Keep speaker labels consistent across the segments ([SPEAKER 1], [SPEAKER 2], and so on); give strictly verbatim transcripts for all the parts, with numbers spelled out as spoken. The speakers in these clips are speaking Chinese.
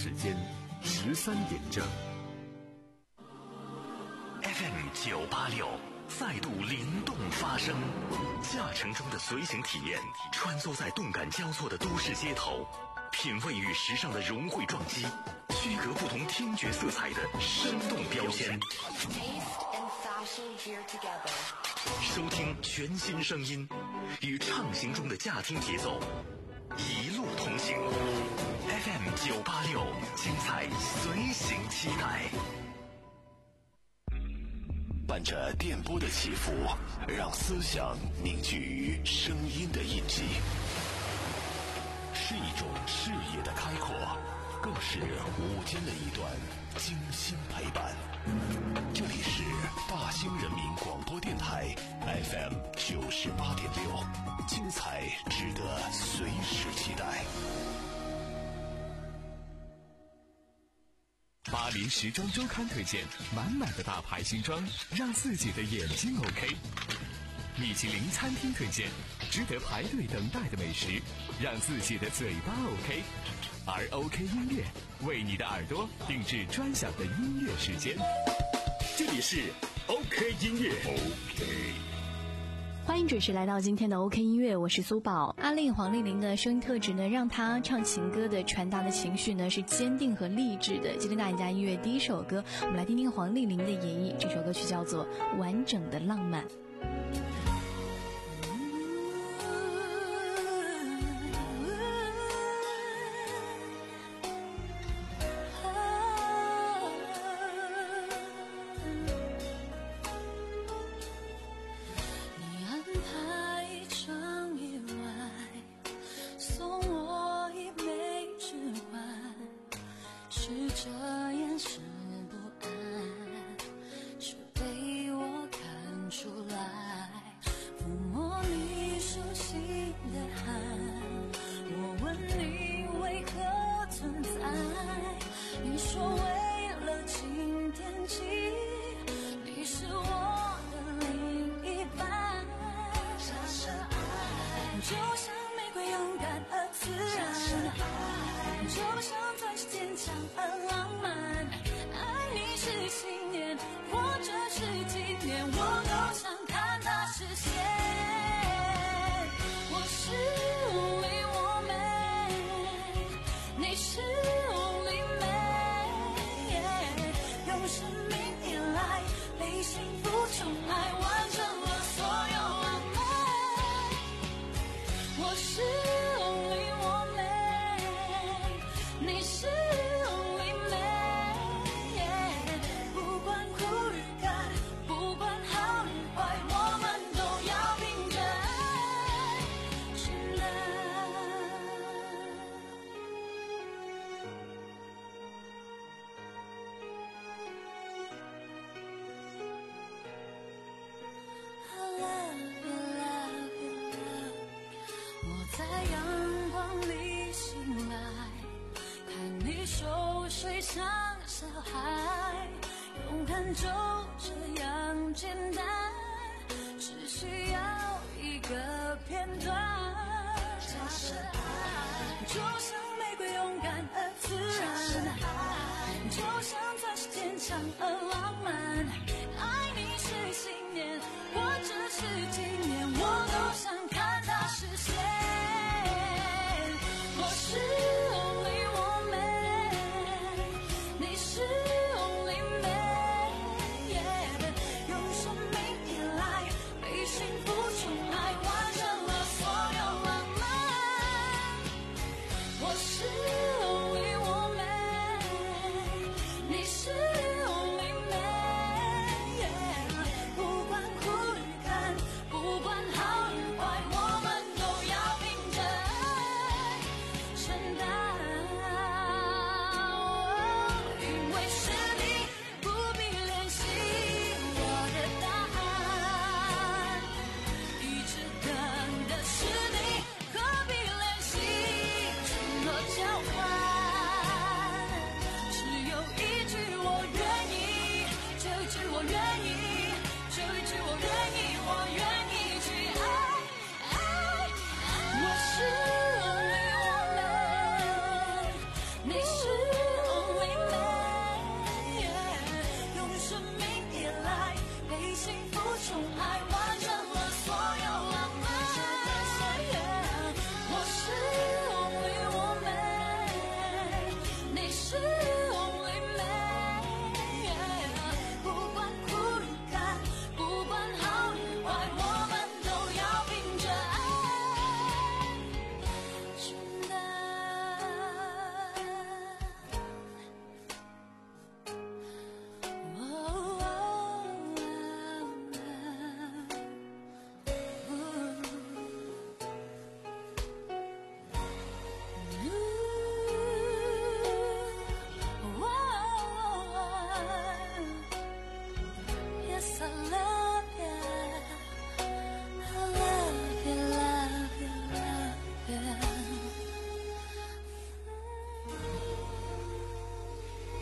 [SPEAKER 1] 时间十三点整。
[SPEAKER 2] F M 九八六再度灵动发声，驾乘中的随行体验，穿梭在动感交错的都市街头，品味与时尚的融汇撞击，区隔不同听觉色彩的生动标签。收听全新声音，与畅行中的驾听节奏一路同行。F M 九八六，精彩随行期待。
[SPEAKER 3] 伴着电波的起伏，让思想凝聚于声音的印记，是一种视野的开阔，更是午间的一段精心陪伴。这里是大兴人民广播电台 F M 九十八点六，精彩值得随时期待。
[SPEAKER 4] 巴黎时装周刊推荐满满的大牌新装，让自己的眼睛 OK。米其林餐厅推荐值得排队等待的美食，让自己的嘴巴 OK。而 OK 音乐为你的耳朵定制专享的音乐时间。
[SPEAKER 1] 这里是 OK 音乐 OK。
[SPEAKER 5] 欢迎准时来到今天的 OK 音乐，我是苏宝。阿令黄丽玲的声音特质呢，让她唱情歌的传达的情绪呢是坚定和励志的。今天大家音乐第一首歌，我们来听听黄丽玲的演绎，这首歌曲叫做《完整的浪漫》。
[SPEAKER 6] 你是 only man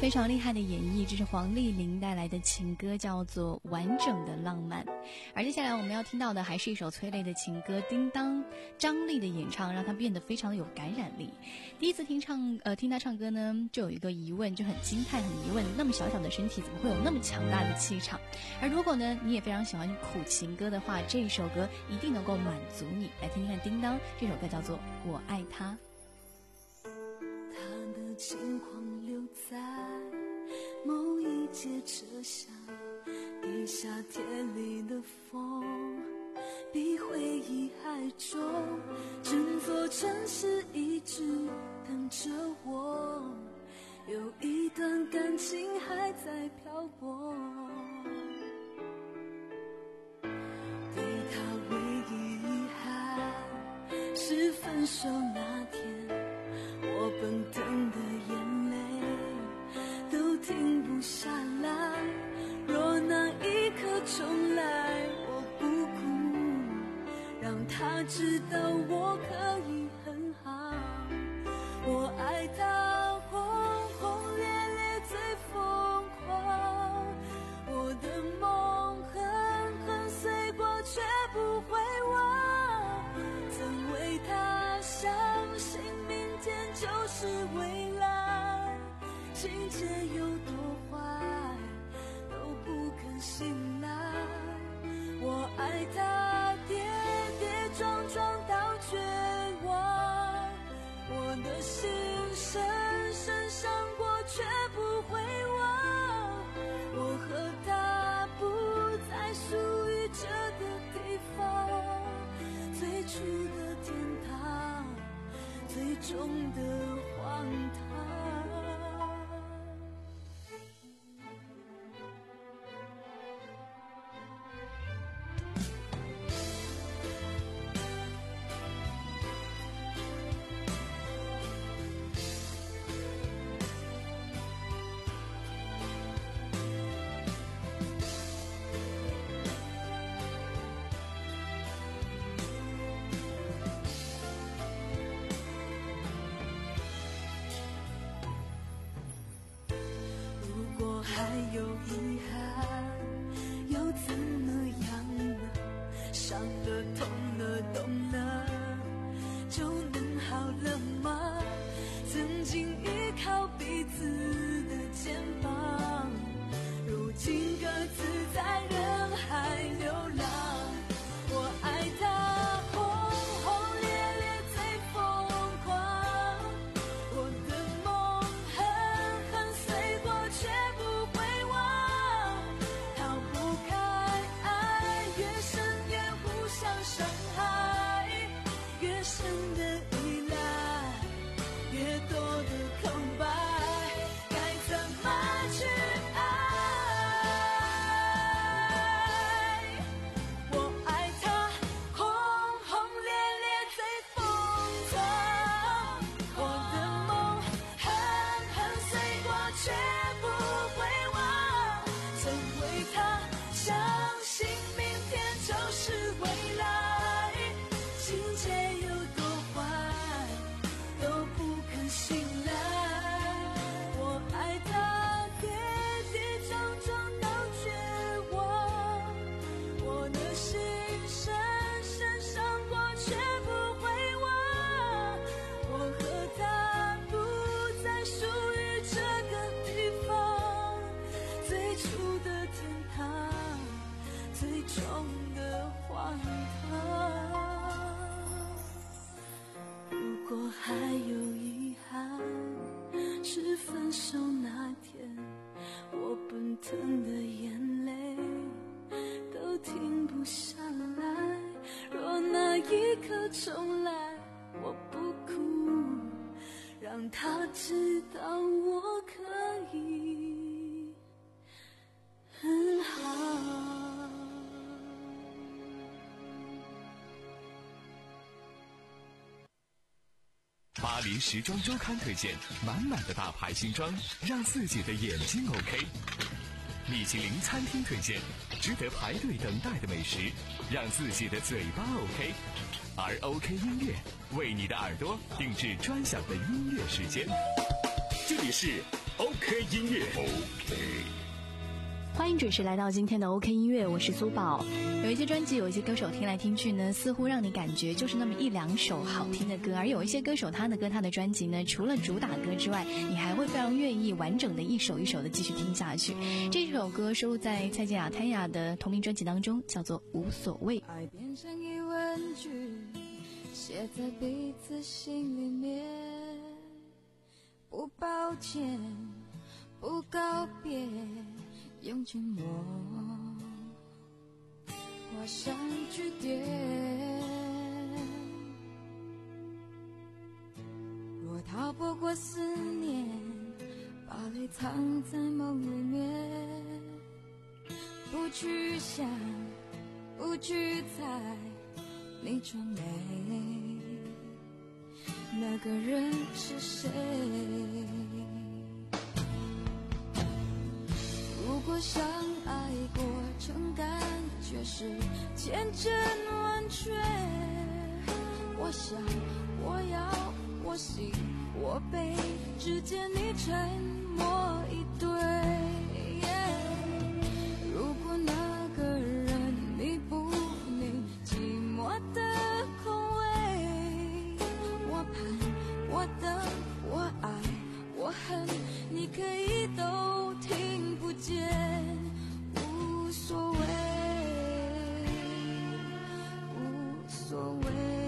[SPEAKER 5] 非常厉害的演绎，这是黄丽玲带来的情歌，叫做《完整的浪漫》。而接下来我们要听到的还是一首催泪的情歌，叮当，张力的演唱让她变得非常的有感染力。第一次听唱呃听她唱歌呢，就有一个疑问，就很惊叹很疑问，那么小小的身体怎么会有那么强大的气场？而如果呢你也非常喜欢苦情歌的话，这一首歌一定能够满足你。来听听看叮当，这首歌叫做《我爱他》。
[SPEAKER 6] 他的轻狂留在某一节车厢，比夏天里的风比回忆还重，整座城市一直等着我，有一段感情还在漂泊。对他唯一遗憾是分手那天，我奔腾的眼泪都停不下来，若那一刻重来，我不哭，让他知道我可以很好。我爱他轰轰烈烈最疯狂，我的梦狠狠碎过却不会忘，曾为他相信明天就是未来，情节有多坏都不肯醒来。我爱他跌跌撞撞到绝望，我的心深深伤过却不会忘，我和他不再属于这个地方，最初的天堂，最终的荒唐。还有遗憾又怎么样呢？伤了痛了懂了就能好了吗？曾经依靠彼此的肩膀，如今各自在人海流浪。我爱他轰轰烈烈最疯狂，我的梦狠狠碎过却不会忘，逃不开爱，越深越互相伤害，越深的依赖，越多的空白，该怎么去爱？我爱他轰轰烈烈最疯狂，我的梦狠狠碎过却不会忘，曾为他相信明天就是未来，情节有多坏都不肯醒来。我爱他跌跌撞撞到绝望，我的心深深伤过却不会忘，我和他不再属于这个地方，最初的天堂，最终的荒唐。如果还有遗憾是分手那天，我奔腾的眼泪都停不下来，若那一刻重来，我不哭，让他知道我可以很好。
[SPEAKER 4] 巴黎时装周刊推荐满满的大牌新装，让自己的眼睛 OK。米其林餐厅推荐值得排队等待的美食，让自己的嘴巴 OK。而 OK 音乐为你的耳朵定制专享的音乐时间。
[SPEAKER 1] 这里是 OK 音乐
[SPEAKER 3] OK。
[SPEAKER 5] 欢迎准时来到今天的 OK 音乐，我是苏宝。有一些专辑，有一些歌手听来听去呢，似乎让你感觉就是那么一两首好听的歌，而有一些歌手他的歌他的专辑呢，除了主打歌之外，你还会非常愿意完整的一首一首的继续听下去。这首歌收录在蔡健雅泰雅的同名专辑当中，叫做《无所谓》。
[SPEAKER 6] 爱变成疑问句，写在彼此心里面，不抱歉，不告别，用沉默画上句点。若逃不过思念，把泪藏在梦里面，不去想，不去猜，你装美，那个人是谁？如果相爱过程感觉是千真万确，我想我要我喜我悲之间你沉默以对、yeah、如果那个人弥补你寂寞的空位，我盼我等我爱我恨你可以都听不见，无所谓无所谓。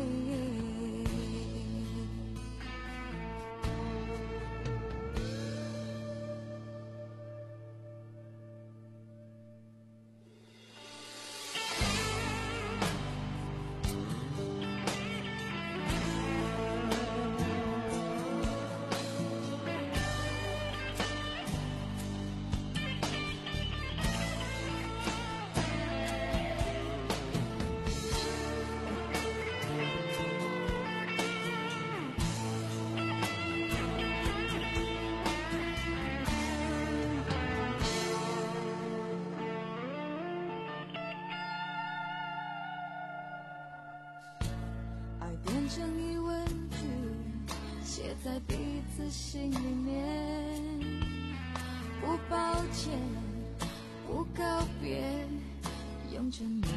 [SPEAKER 6] 变成疑问句，写在彼此心里面，不抱歉，不告别，用沉默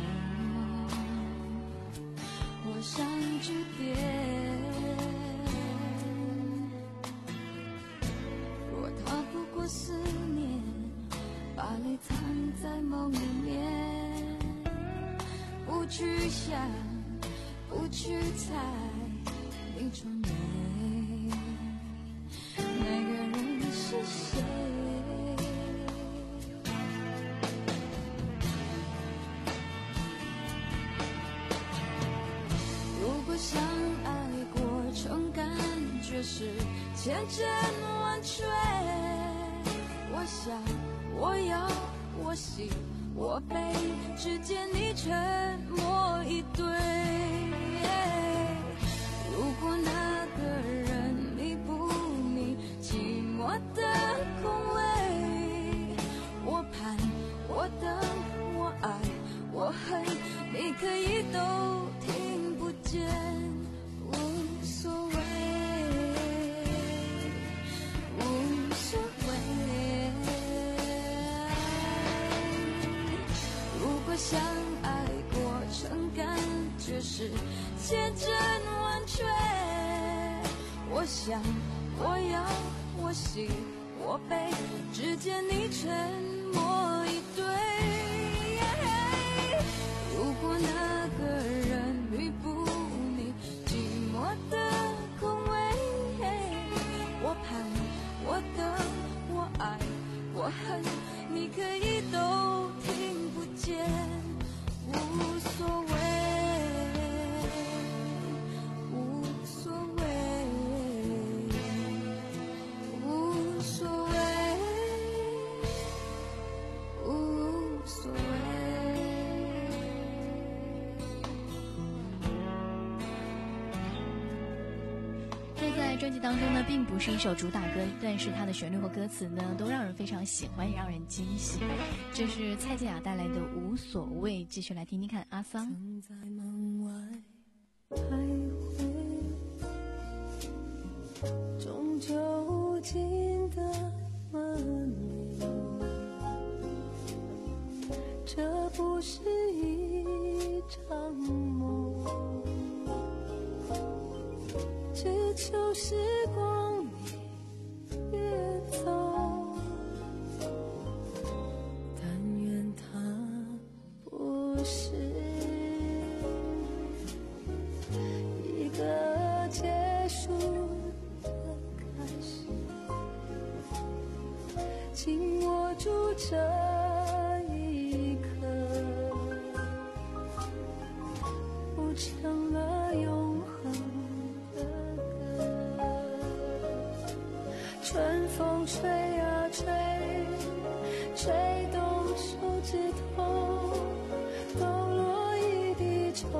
[SPEAKER 6] 画上句点。若逃不过思念，把泪藏在梦里面，不去想，不去猜，你装美，那个人是谁？如果相爱过程感觉是千真万确，我想我要我喜我悲之间你沉默以对，如果那个人弥补你寂寞的空位，我盼我等我爱我恨你可以都听不见，无所谓无所谓。如果相爱过程感觉是千真万确，我想我要我喜我悲之间你沉默以对，如果那个人弥补你寂寞的空位，我盼我等我爱我恨你可以都听不见，无所谓无所谓无所谓无所谓。
[SPEAKER 5] 这在专辑当中呢，并不是一首主打歌，但是它的旋律和歌词呢，都让人非常喜欢，也让人惊喜。这是蔡健雅带来的《无所谓》，继续来听听看阿桑。
[SPEAKER 6] 曾在门外徘徊，中秋尽的这不是一场梦，只求时光你越走，但愿它不是一个结束的开始，紧握住这一刻，谱成了永恒的歌。春风吹啊吹，吹动手指头，抖落一地愁，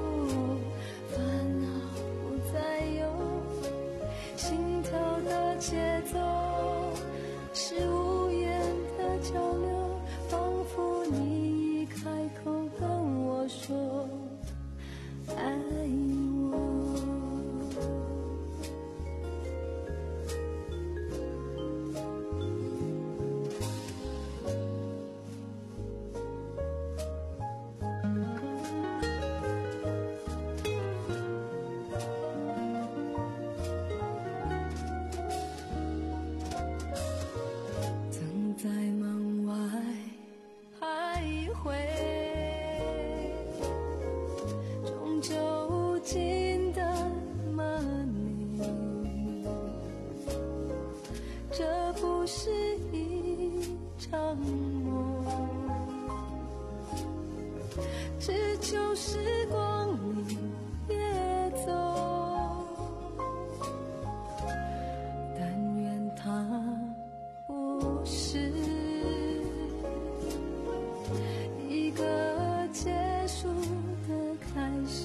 [SPEAKER 6] 烦恼不再有，心跳的节奏是无言的交流，仿佛你一开口跟我说爱我。曾在门外徘徊，终究无尽的骂你，这不是一场梦，只求时光你越走，但愿它不是一个结束的开始，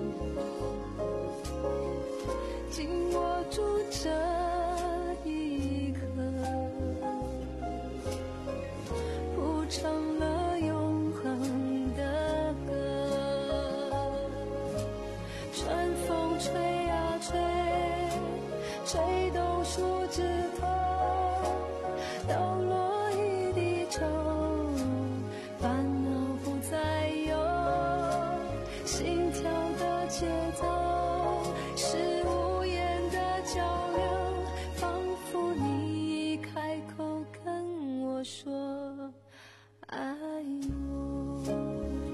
[SPEAKER 6] 紧握住这一刻，谱成了永恒的歌。春风吹啊吹，吹动树枝头，抖落一地愁，烦恼不再有，心跳的节奏是无言的交流，仿佛你一开口跟我说爱我。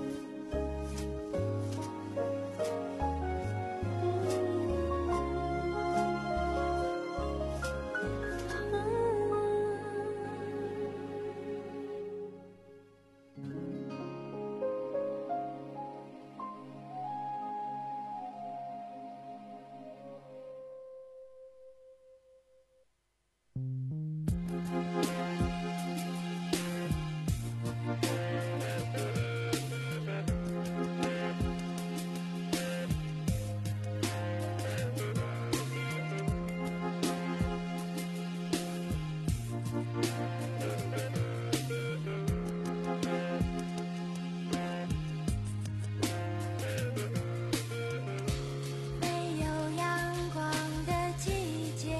[SPEAKER 7] 没有阳光的季节，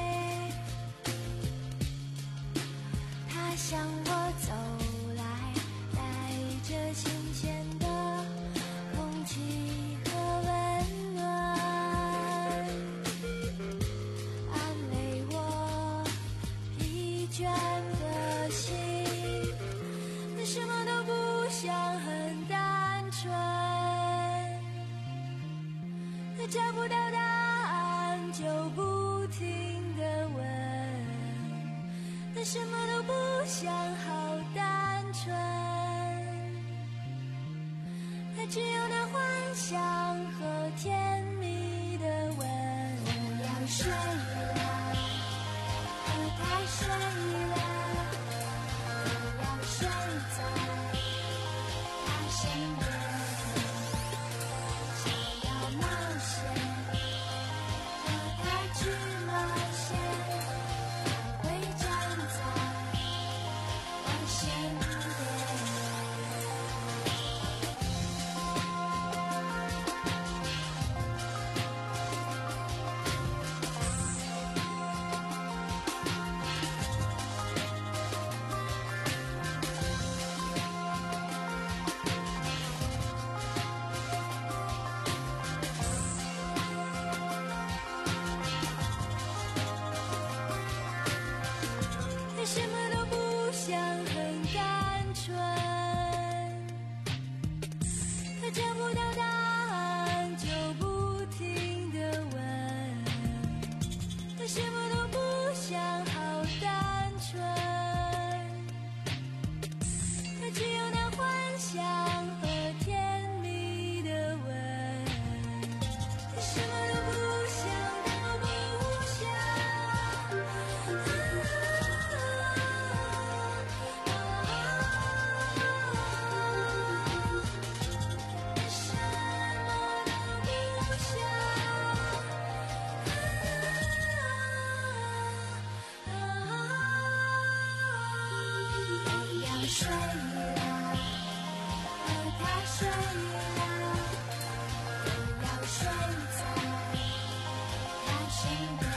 [SPEAKER 7] 它向我走来，带着新鲜的空气和温暖，安慰我疲倦的心。它什么都不想，很单纯，他找不到答案就不停地问，他什么都不想，好单纯，他只有那幻想和甜蜜的吻。我要睡了，我该睡了，我要睡在他身边，想要冒险，和他去冒险，他会站在我身边。 睡了，他睡了，我要睡在他身边，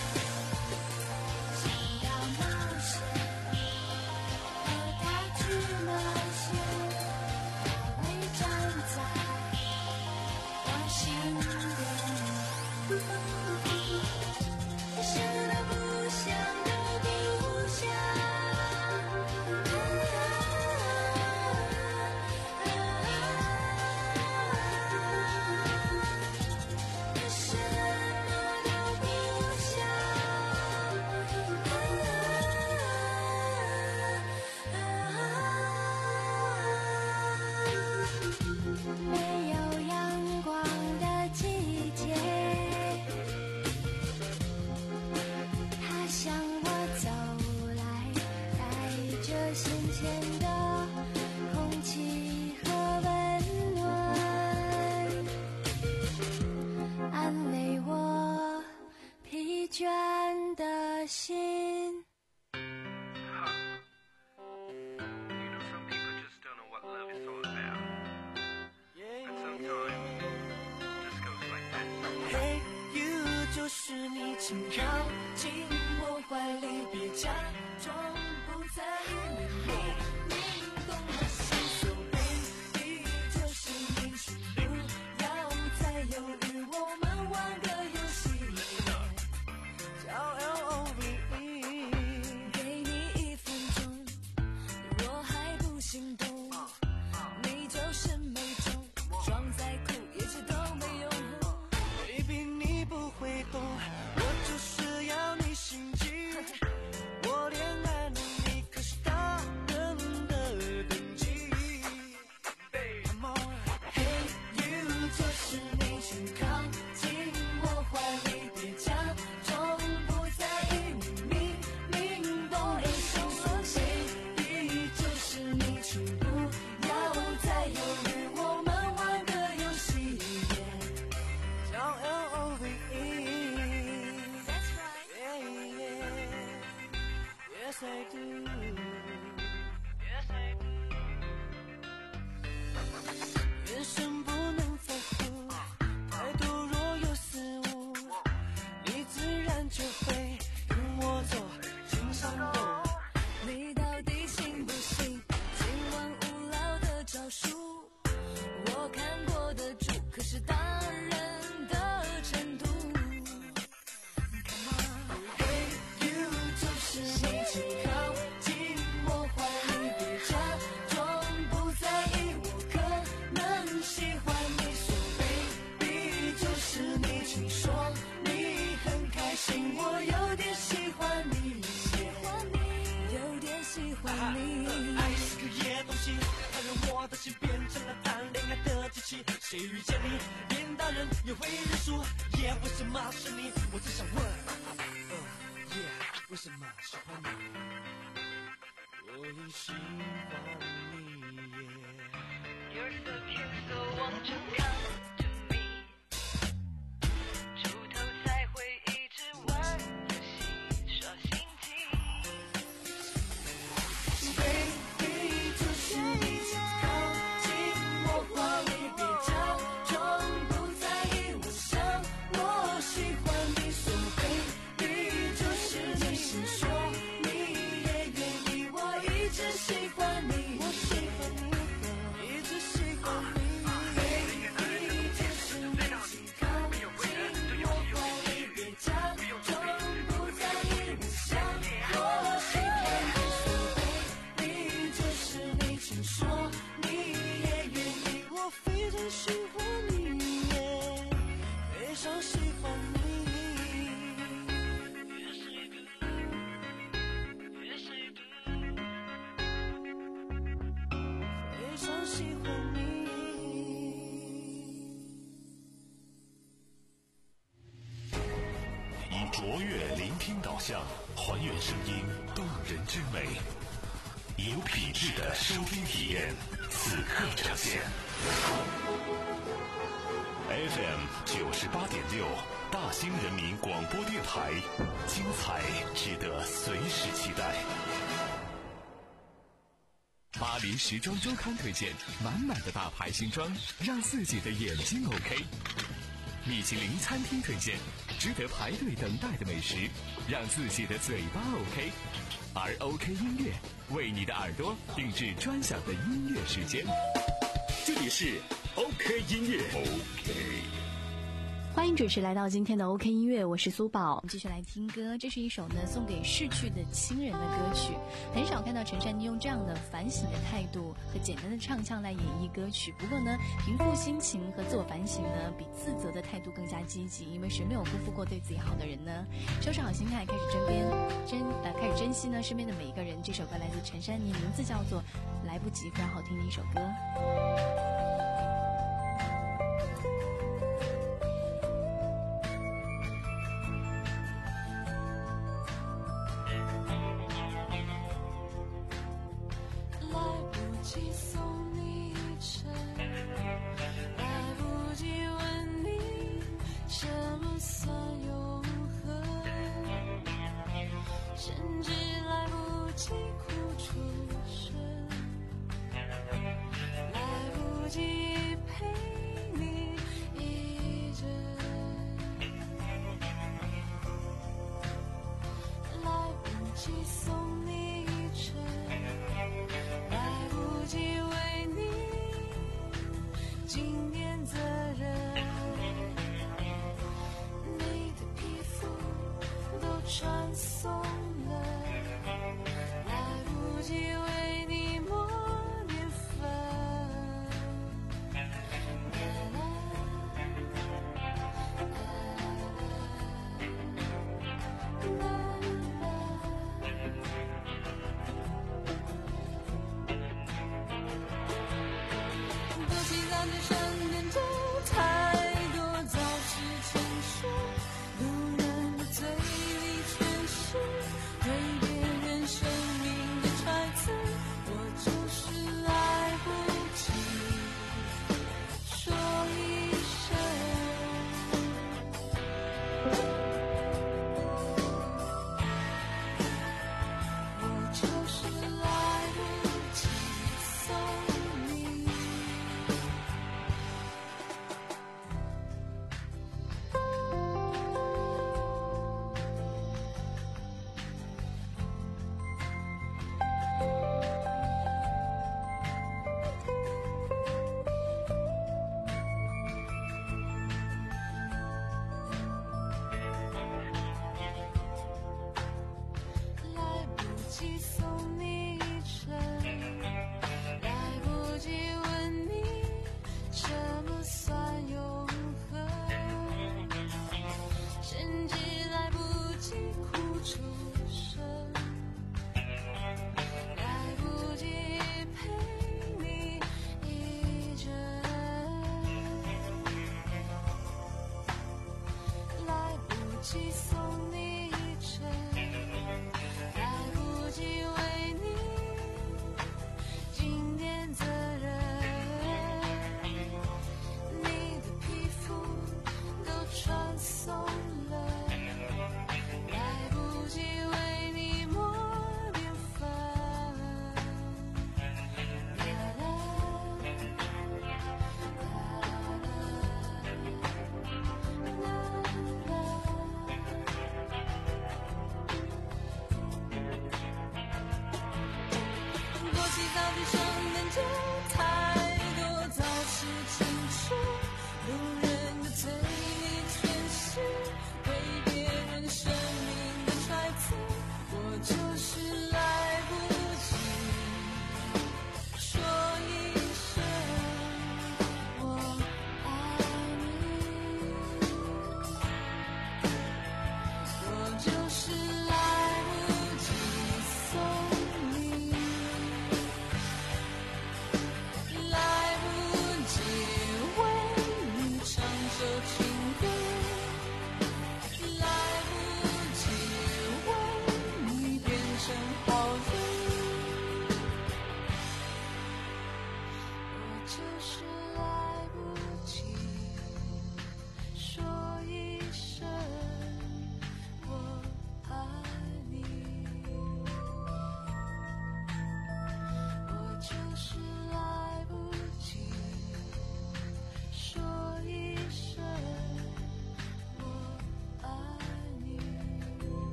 [SPEAKER 7] 想要冒险，和他去冒险，他会站在我身边，想都不想都不想。没有阳光的季节，它向我走来，带着新鲜的空气和温暖，安慰我疲倦的心。
[SPEAKER 6] Hey you， 就是你，请靠近我怀里，别假装不在意，明明懂我心。So baby， 就是你，请不要再犹豫，我们玩个游戏，叫 L O V E。给你一分钟，我还不心动，你就是没中，装再酷也知都没用。Baby， 你不会懂，我就是要你心急。我恋爱了，你可是大人的等级。Come on， Hey you， 就是你，请靠近我怀里，别假装不在意，你明明懂得想说谁。Baby， 就是你，请不要再犹豫，我们玩个游戏，叫 L O V E。That's right. Yeah, yeah. Yes I do. Yes I do. 眼神不能在乎，态度若有似无，你自然就会跟我走心上路。你到底信不信今晚无聊的招数？我看过的主可是大人的程度。Come on， Hey you， 就是你，请靠近我怀里，别假装不在意，我可能喜欢你。So baby， 就是你，请说你很开心，我有点喜欢你，有点喜欢你。爱是个野东西，它让我的心变成了谈恋爱的机器。谁遇见你，连大人也会认输。耶，为什么是你？我只想问，呃，耶，为什么喜欢你？我也喜欢你耶。You're so cute, so won't you come to me？ 出头才会一直玩游戏，耍心机。Baby， 就是你，请靠近我怀里，别假装不在意，我想我喜欢你。So baby， 就是你，请说你也愿意，我一直喜欢你，我喜欢你，一直喜欢你。Baby， 就是你，请靠近我怀里，别假装不在意，我想我喜欢你。So baby， 就是你，请说你也愿意，我非常喜欢你耶，非常喜欢你。Yes I do,非常喜欢你。
[SPEAKER 3] 以卓越聆听导向，还原声音动人之美，有品质的收听体验，此刻呈现。F M 九十八点六，大兴人民广播电台，精彩值得随时期待。
[SPEAKER 4] 巴黎时装周刊推荐满满的大牌新装，让自己的眼睛 OK。米其林餐厅推荐值得排队等待的美食，让自己的嘴巴 OK。而 OK 音乐为你的耳朵定制专享的音乐时间。
[SPEAKER 1] 这里是 OK 音乐 OK。
[SPEAKER 5] 欢迎准时来到今天的 OK 音乐，我是苏宝。我们继续来听歌，这是一首呢送给逝去的亲人的歌曲。很少看到陈珊妮用这样的反省的态度和简单的唱腔来演绎歌曲。不过呢，平复心情和自我反省呢，比自责的态度更加积极，因为谁没有辜负过对自己好的人呢？收拾好心态，开始珍边珍呃开始珍惜呢身边的每一个人。这首歌来自陈珊妮，名字叫做《来不及》，非常好听的一首歌。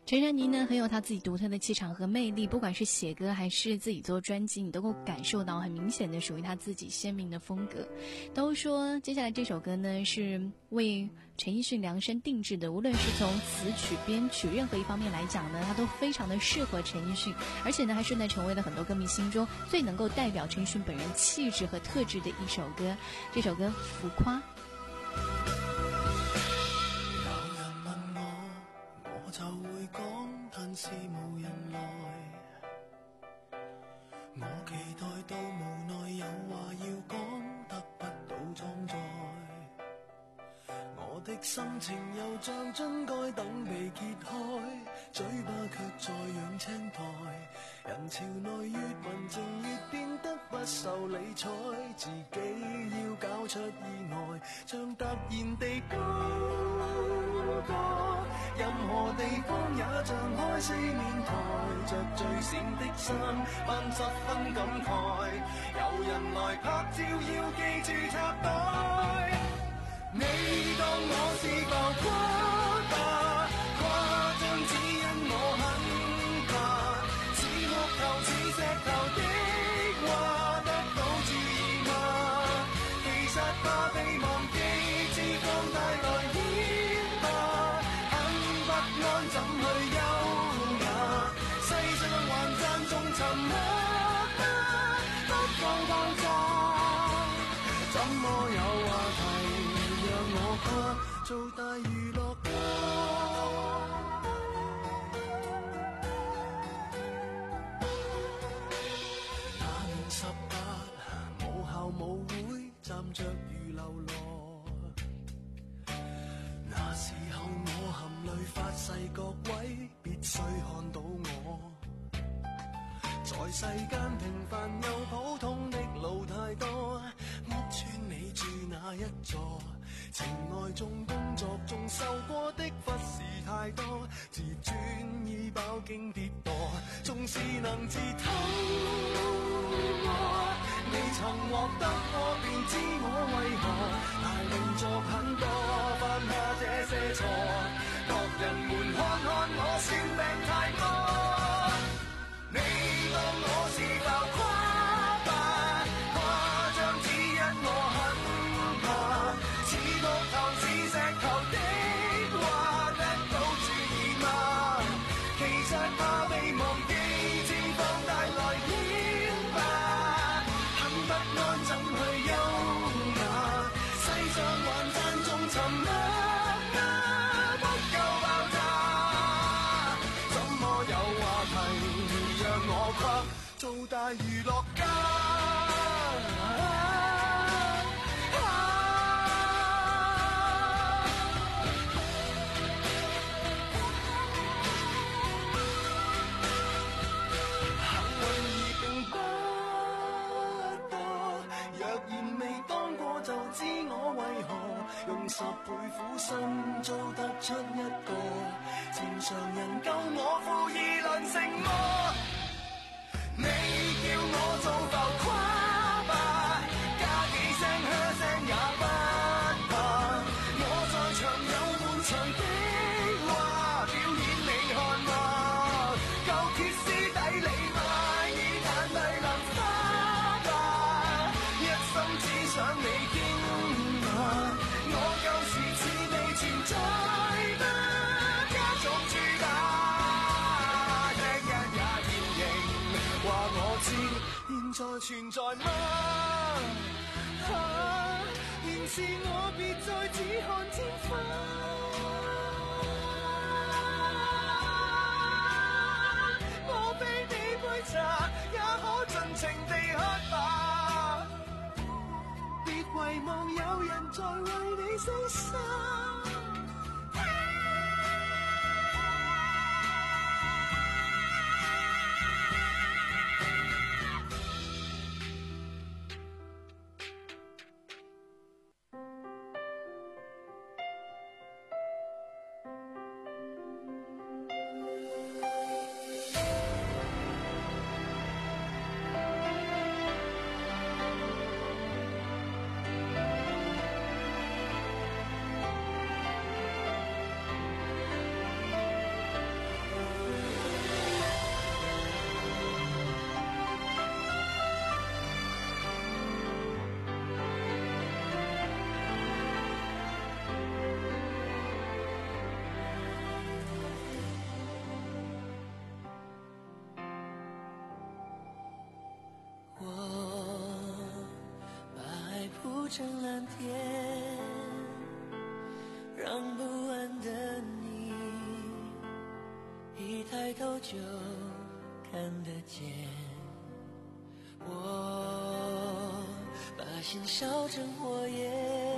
[SPEAKER 5] 陈珊妮呢很有她自己独特的气场和魅力，不管是写歌还是自己做专辑，你都能够感受到很明显的属于她自己鲜明的风格。都说接下来这首歌呢是为陈奕迅量身定制的，无论是从词曲编曲任何一方面来讲呢，它都非常的适合陈奕迅，而且呢还顺带成为了很多歌迷心中最能够代表陈奕迅本人气质和特质的一首歌。这首歌《浮夸》。
[SPEAKER 8] 就會講，但是無人來。我期待到無奈，有話要講，得不到裝載。我的心情又像樽蓋等被揭開，嘴巴卻在養青苔。人潮內越文靜越變得不受理睬，自己要搞出意外，像突然地高歌。任何地方也像開四面台，着最閃的衫扮十分感慨。有人來拍照要記住插袋，你當我是浮誇吧？誇張只因我很怕，似木頭似石頭的話得到注意嗎？其實怕被忘記，只放大來演吧。不安怎去優雅？世上還讚頌沉默嗎？不夠爆炸，怎麼有話題讓我誇做大娛樂家？那年十八，母校舞會站着如流落。那時候我含淚發誓各位必須看到我，在世間平凡又普通的路太多，屋村你住哪一座？情愛中工作中受過的忽視太多，自尊已飽經跌墮，縱是能自偷摸，未曾獲得過便知我為何大動作很多，犯下這些錯，各人們看看我算命太多，你當我是浮誇吧？誇張只因我很怕，似木頭似石頭的話得到注意嗎？其實怕被忘記，正放大來演吧。很不安怎去優雅？世上還讚頌沉默嗎？不夠爆炸，怎麼有話題讓我誇做大娛樂家？用十倍苦心做得出一個正常人，夠我負議論成魔。你叫我做浮誇吧，加幾聲噓聲也不怕。我在場有滿場的話，表演你看嗎？夠歇斯底里嗎？以眼淚淋花吧，一心只想你驚訝。我舊時似未存在嗎？家族主打，一日也現形，話我知現在存在嗎？啊，現時我別再只看天花，我非你杯茶，也可盡情地喝吧。別遺忘有人在為你犧牲。
[SPEAKER 6] 成蓝天，让不安的你一抬头就看得见。我把心烧成火焰，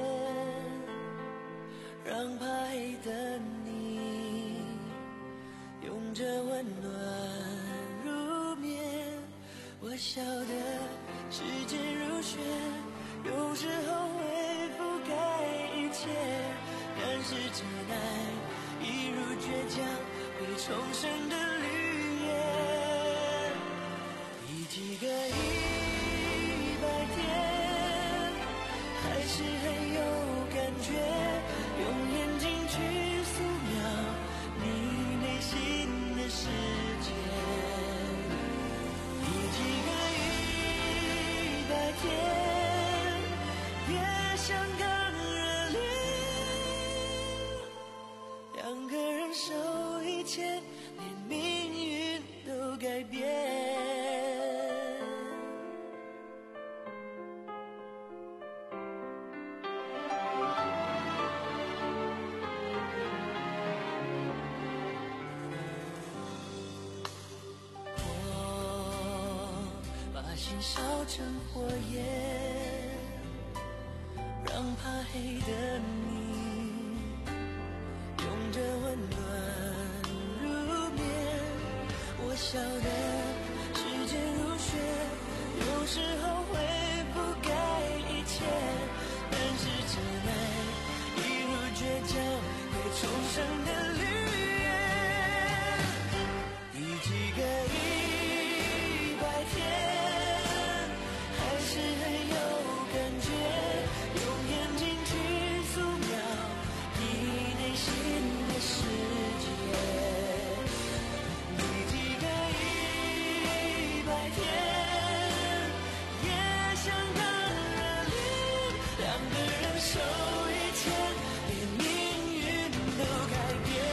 [SPEAKER 6] 让怕黑的你拥着温暖入眠。我晓得时间如雪，有时候会覆盖一切，但是真爱一如倔强会重生的绿叶。第几个一百天还是很有感觉，用眼睛去素描你内心的世界。第几个一百天也想更热烈，两个人手一牵，连命运都改变。心烧成火焰，让怕黑的你拥着温暖入眠。我晓得时间如雪，有时候会覆盖一切，但是真爱一如倔强会重生的绿叶。第几个一百天是很有感觉，用眼睛去素描你内心的世界。第几个一百天也想更热烈，两个人手一牵，连命运都改变。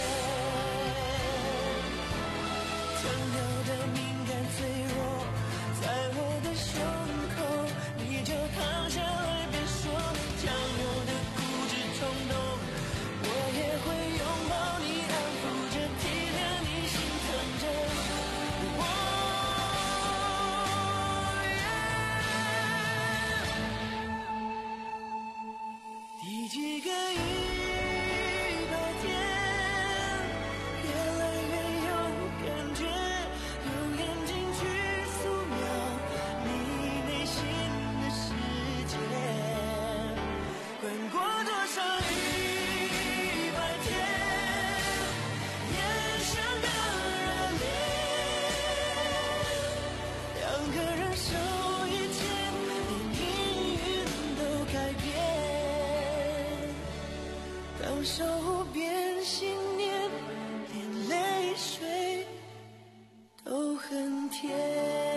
[SPEAKER 6] 曾有的敏感脆弱在我的胸，你就躺下来别说，将有的固执冲动我也会拥抱你，安抚着体谅你，心疼着我、yeah、第几个一百天越来越有感觉，用眼睛去素描你内心的世界。滚过多少一百天也想更热烈，两个人手一牵，连命运都改变。当手变信念，连泪水都很甜。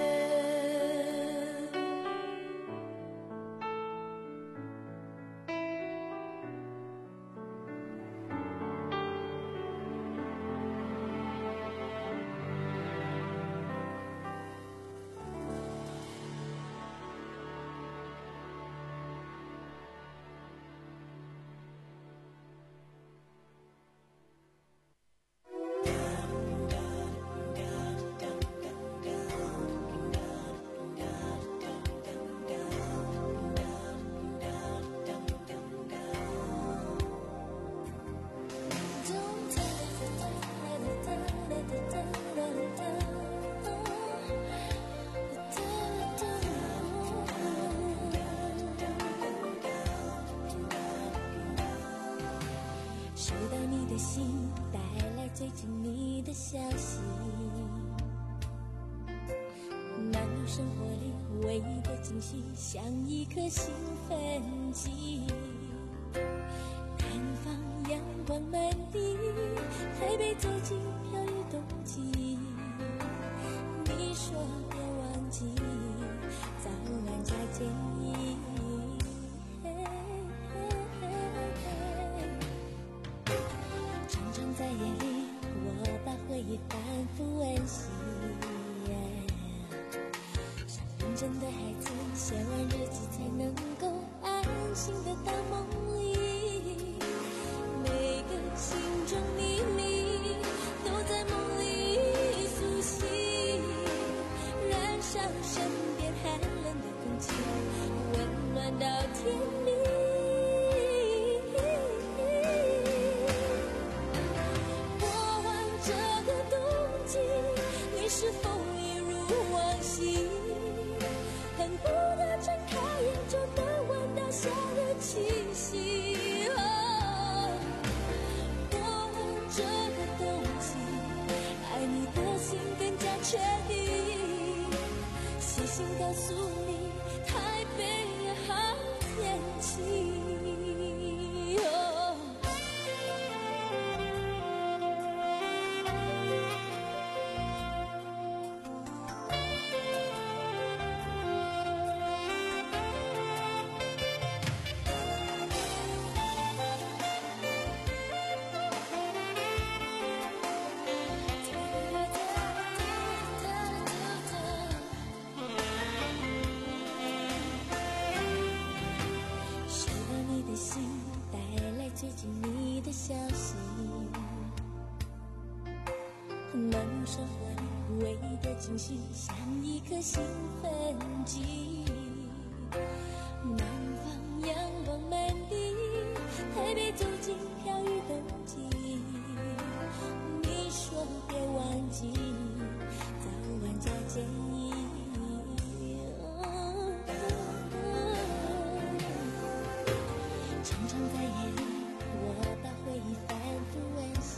[SPEAKER 6] 最近你的消息，漫游生活里唯一的惊喜，像一颗兴奋剂。南方阳光满地，台北走进飘雨冬季。你说别忘记早安加建议。常常在夜里，我把回忆反复温习，像认真的孩子写完日记才能够
[SPEAKER 7] 安心的到梦里，每个心中秘密都在梦里苏醒，燃烧身边寒冷的空气，温暖到天明。过完这个冬季，你是否一如往昔，恨不得睁开眼就能闻到夏日气息。哦，过完这个冬季，爱你的心更加确定，细心告诉你，台北也好天气。哦，收到你的信，带来最近你的消息，满路上回味的惊喜，像一颗兴奋剂。南方阳光满地，台北走进飘雨冬季。你说别忘记，早晚加建议。常常在夜里，我把回忆反复温习，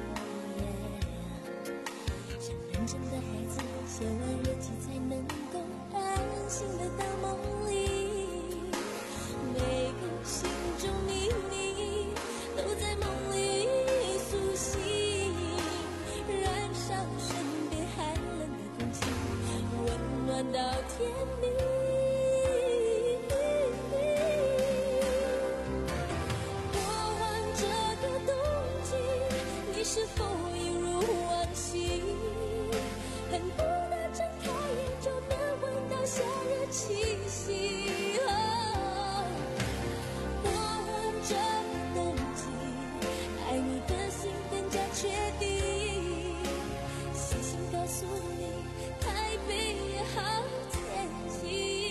[SPEAKER 7] 像认真的孩子，写完日记才能够安心的到梦里。每个心中秘密都在梦里苏醒，燃烧身边寒冷的空气，温暖到天明。你是否一如往昔，恨不得睁开眼就能闻到夏日气息。哦，过完这个冬季，爱你的心更加确定，细心告诉你，台北也好天气。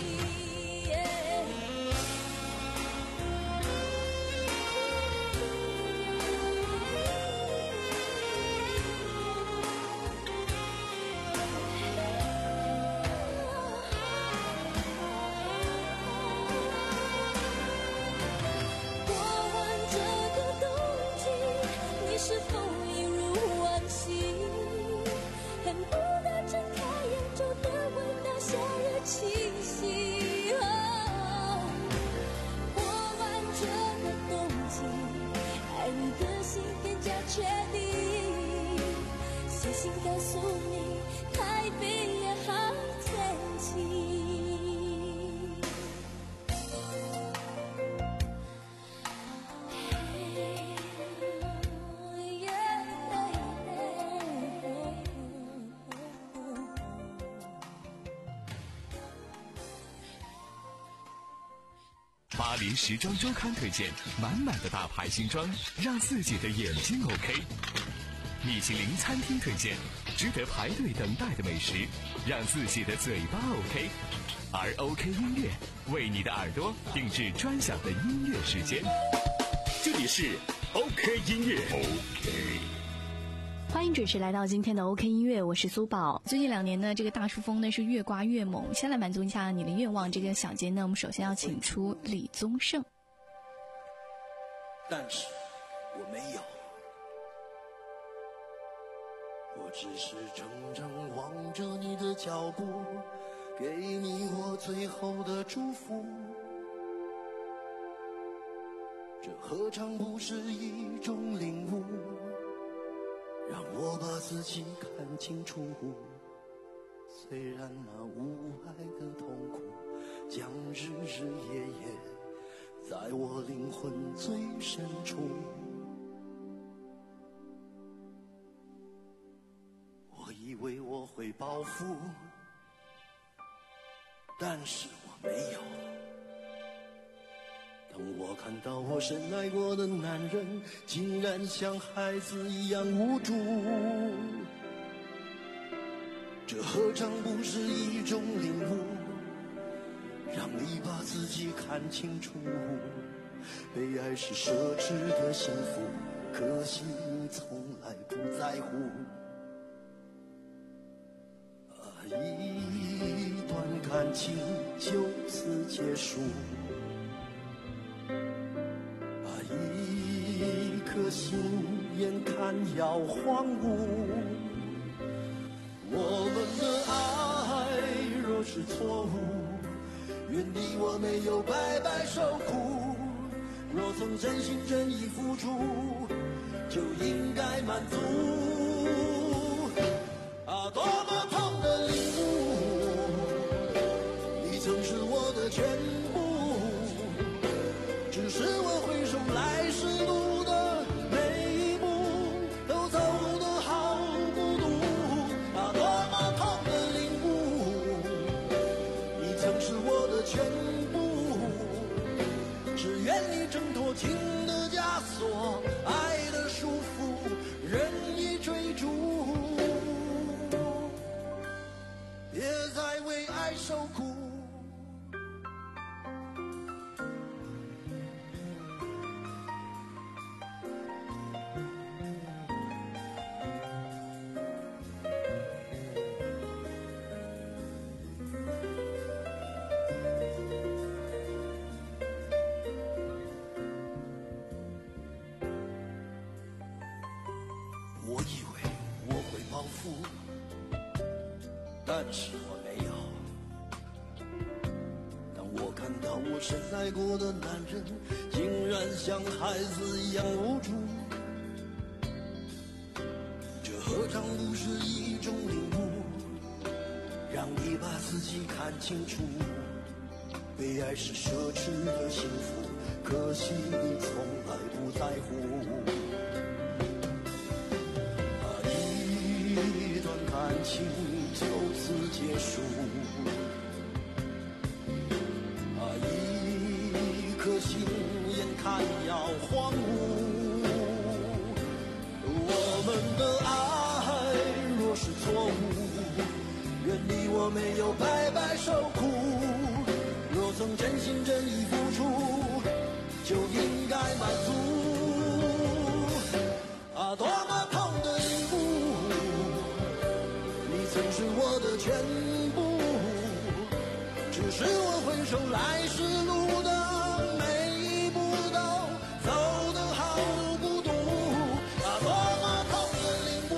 [SPEAKER 7] 是否一如往昔，恨不得睁开眼就能闻到夏日气息。哦，过完这个冬季，爱你的心更加确定，细心告诉你，台北也好天气。
[SPEAKER 4] 巴黎时装周刊推荐满满的大牌新装，让自己的眼睛 OK。米其林餐厅推荐值得排队等待的美食，让自己的嘴巴 OK。而 OK 音乐为你的耳朵定制专享的音乐时间。
[SPEAKER 1] 这里是 OK 音乐 OK。
[SPEAKER 5] 欢迎准时来到今天的 OK 音乐，我是苏宝。最近两年呢，这个大叔风呢是越刮越猛。先来满足一下你的愿望，这个小节呢，我们首先要请出李宗盛。
[SPEAKER 8] 但是我没有，我只是怔怔望着你的脚步，给你我最后的祝福。这何尝不是一种领悟？让我把自己看清楚，虽然那无爱的痛苦将日日夜夜在我灵魂最深处。我以为我会报复，但是我没有。
[SPEAKER 9] 当我看到我深爱过的男人竟然像孩子一样无助，这何尝不是一种领悟，让你把自己看清楚。被爱是奢侈的幸福，可惜你从来不在乎。啊，一段感情就此结束，啊，一颗心眼看要荒芜。我们的爱若是错误，愿你我没有白白受苦。若曾真心真意付出，就应该满足。啊，多么痛的领悟，你曾是我的全部，只是我回首来时路的每一步都走得好孤独。啊，多么痛的领悟，你曾是我的全部，只愿你挣脱情的枷锁，爱的束缚，任意追逐，别再为爱受苦。我以为我会报复，但是我没有。当我看到我深爱过的男人竟然像孩子一样无助，这何尝不是一种领悟，让你把自己看清楚。被爱是奢侈的幸福，可惜你从来不在乎。一段感情就此结束，啊，一颗心眼看要荒芜。我们的爱若是错误，愿你我没有白白受苦。若曾真心真意付出，就应该满足。啊，多么痛的领悟，你曾是我的全部，只是我回首来时路的每一步都走得好孤独。啊，多么痛的领悟，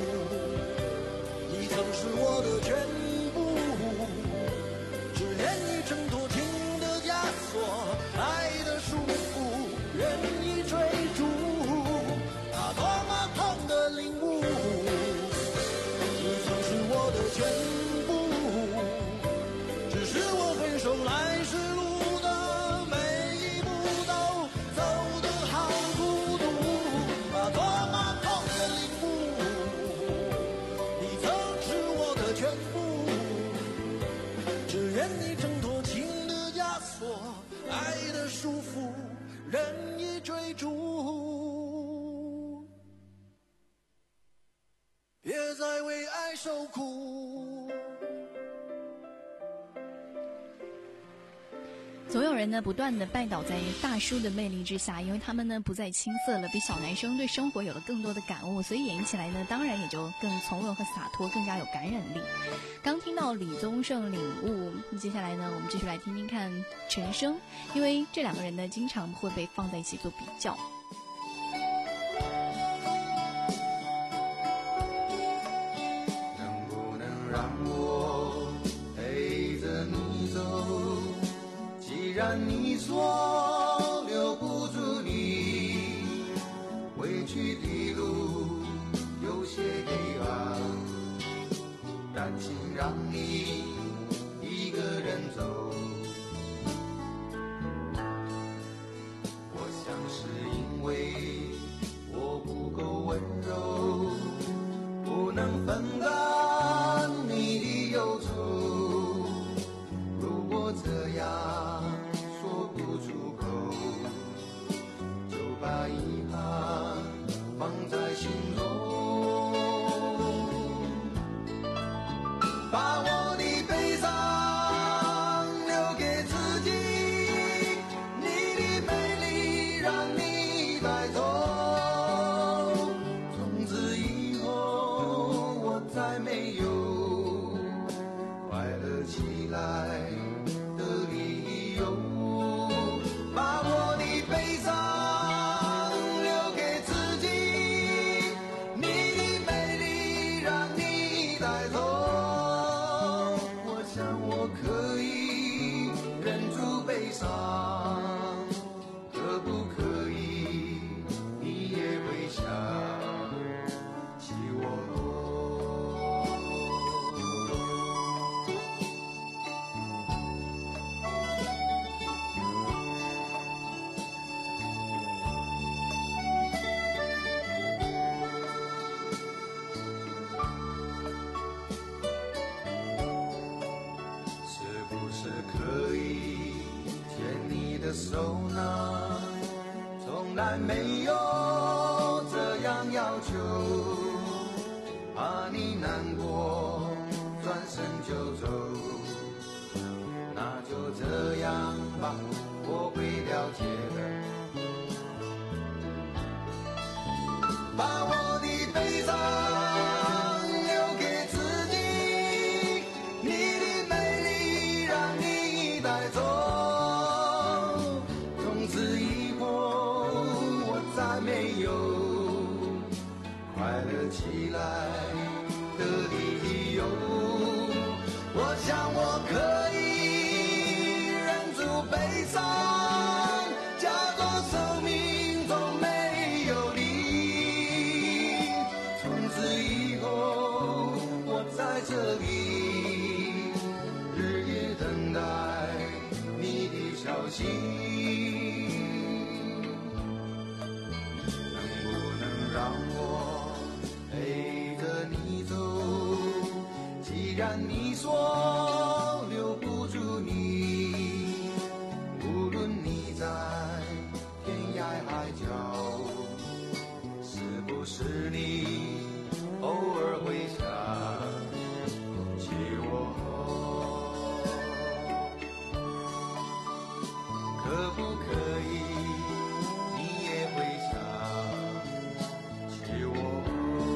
[SPEAKER 9] 你曾是我的全部，只愿你挣脱情的枷锁，爱的束缚，任意追逐。啊，多么痛的领悟，你曾是我的全部，只是我回首来时路的每一步都走得好孤独。啊，多么痛的领悟，你曾是我的全部，只愿你挣脱情的枷锁，爱的束缚，任意追逐，别再为爱受苦。
[SPEAKER 5] 总有人呢不断的拜倒在大叔的魅力之下，因为他们呢不再青涩了，比小男生对生活有了更多的感悟，所以演绎起来呢当然也就更从容和洒脱，更加有感染力。刚听到李宗盛领悟，接下来呢我们继续来听听看陈升，因为这两个人呢经常会被放在一起做比较。
[SPEAKER 8] 能不能让我陪着你走？既然你说留不住你，回去的路有些黑暗，担心让你一个人走。我想是因为我不够温柔，不能分担你的忧愁。如果这样说不出口，
[SPEAKER 9] 把我的悲伤留给自己，你的美丽让你带走，从此以后我再没有快乐起来的理由，把我的悲伤留给自己，你的美丽让你带走，我想我可以忍住悲伤，可不可以你也会想起我？是不是可以牵你的手呢？从来没有这样要求，怕你难过转身就走，那就这样吧，我会了解的。把我的悲伤留给自己，你的美丽让你带走，从此以后我再没有快乐起来的理由，我想我可以忍住悲伤，假装生命中没有你，从此以后我在这里日夜等待你的消息，能不能让我陪着你走？既然你说留不住你，无论你在天涯海角，是不是你偶尔会想起我？可不可以你也会想起我？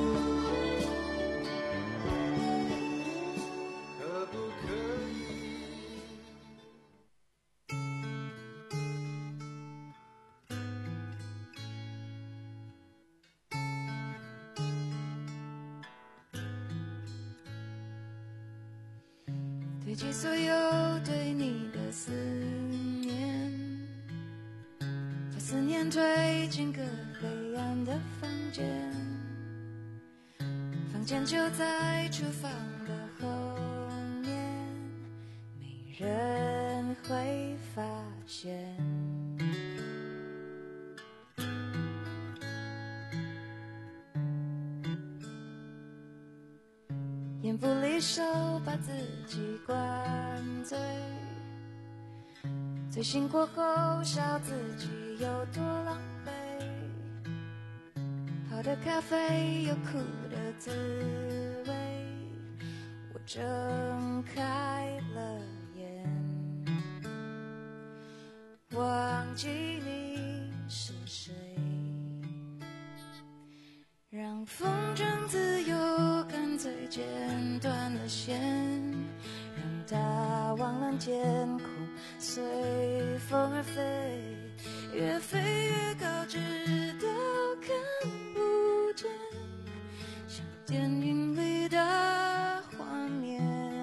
[SPEAKER 9] 可不可以？
[SPEAKER 6] 堆积所有对你的思念，把思念推进个黑暗的房间，房间就在厨房的后面，没人会发现。眼不离手，把自己灌醉，醉醒过后笑自己有多狼狈，好的咖啡有苦的滋味，我睁开了眼，忘记你是谁，让风筝自由，干脆剪断了线，让它忘了天空，随风而飞，越飞越高，直到看不见，像电影里的画面，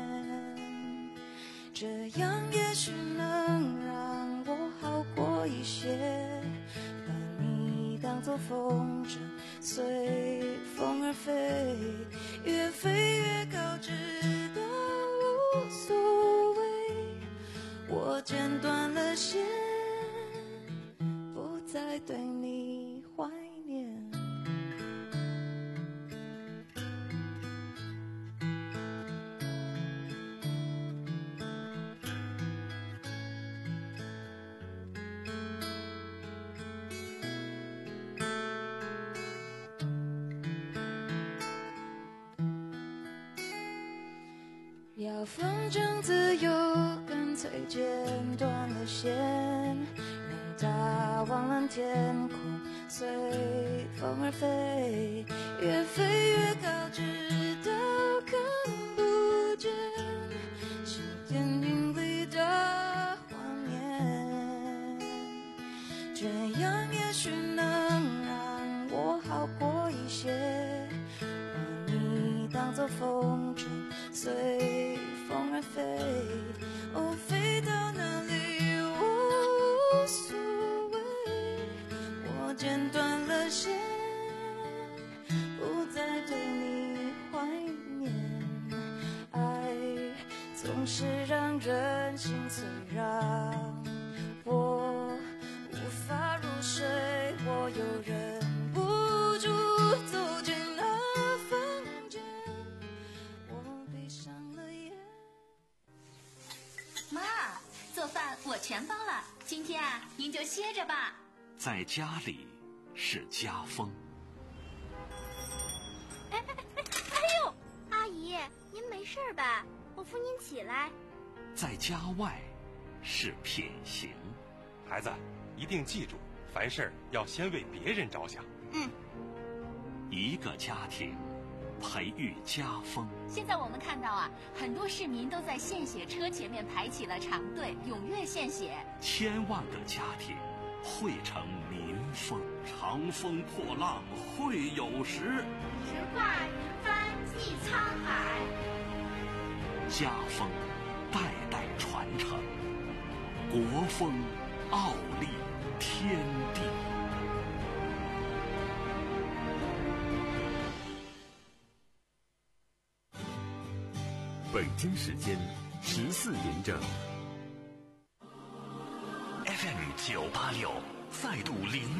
[SPEAKER 6] 这样也许能让我好过一些，把你当作风筝，随风而飞，越飞越高，直到无所谓，我剪断了线，不再对你怀念。 要风筝自由，干脆剪断了线，让它往蓝天空随风而飞，越飞越高，直到看不见，是电影里的画面。这样也许能让我好过一些，把你当作风筝，随风而飞，哦，飞到哪里我无所谓。我剪断了线，不再对你怀念。爱总是让人心碎，让我无法入睡，我又忍不住走进那房间，我闭上了眼。
[SPEAKER 10] 妈，做饭我全包了，今天啊，您就歇着吧。
[SPEAKER 2] 在家里是家风。
[SPEAKER 11] 哎哎哎哎呦，阿姨，您没事吧？我扶您起来。
[SPEAKER 2] 在家外是品行。
[SPEAKER 12] 孩子，一定记住，凡事要先为别人着想。
[SPEAKER 10] 嗯。
[SPEAKER 2] 一个家庭培育家风。
[SPEAKER 10] 现在我们看到啊，很多市民都在献血车前面排起了长队，踊跃献血。
[SPEAKER 2] 千万个家庭汇成民风。长风破浪会有时，
[SPEAKER 11] 直挂云帆济沧海。
[SPEAKER 2] 家风代代传承，国风傲立天地。
[SPEAKER 1] 北京时间十四点整。
[SPEAKER 2] F M 九八六再度零。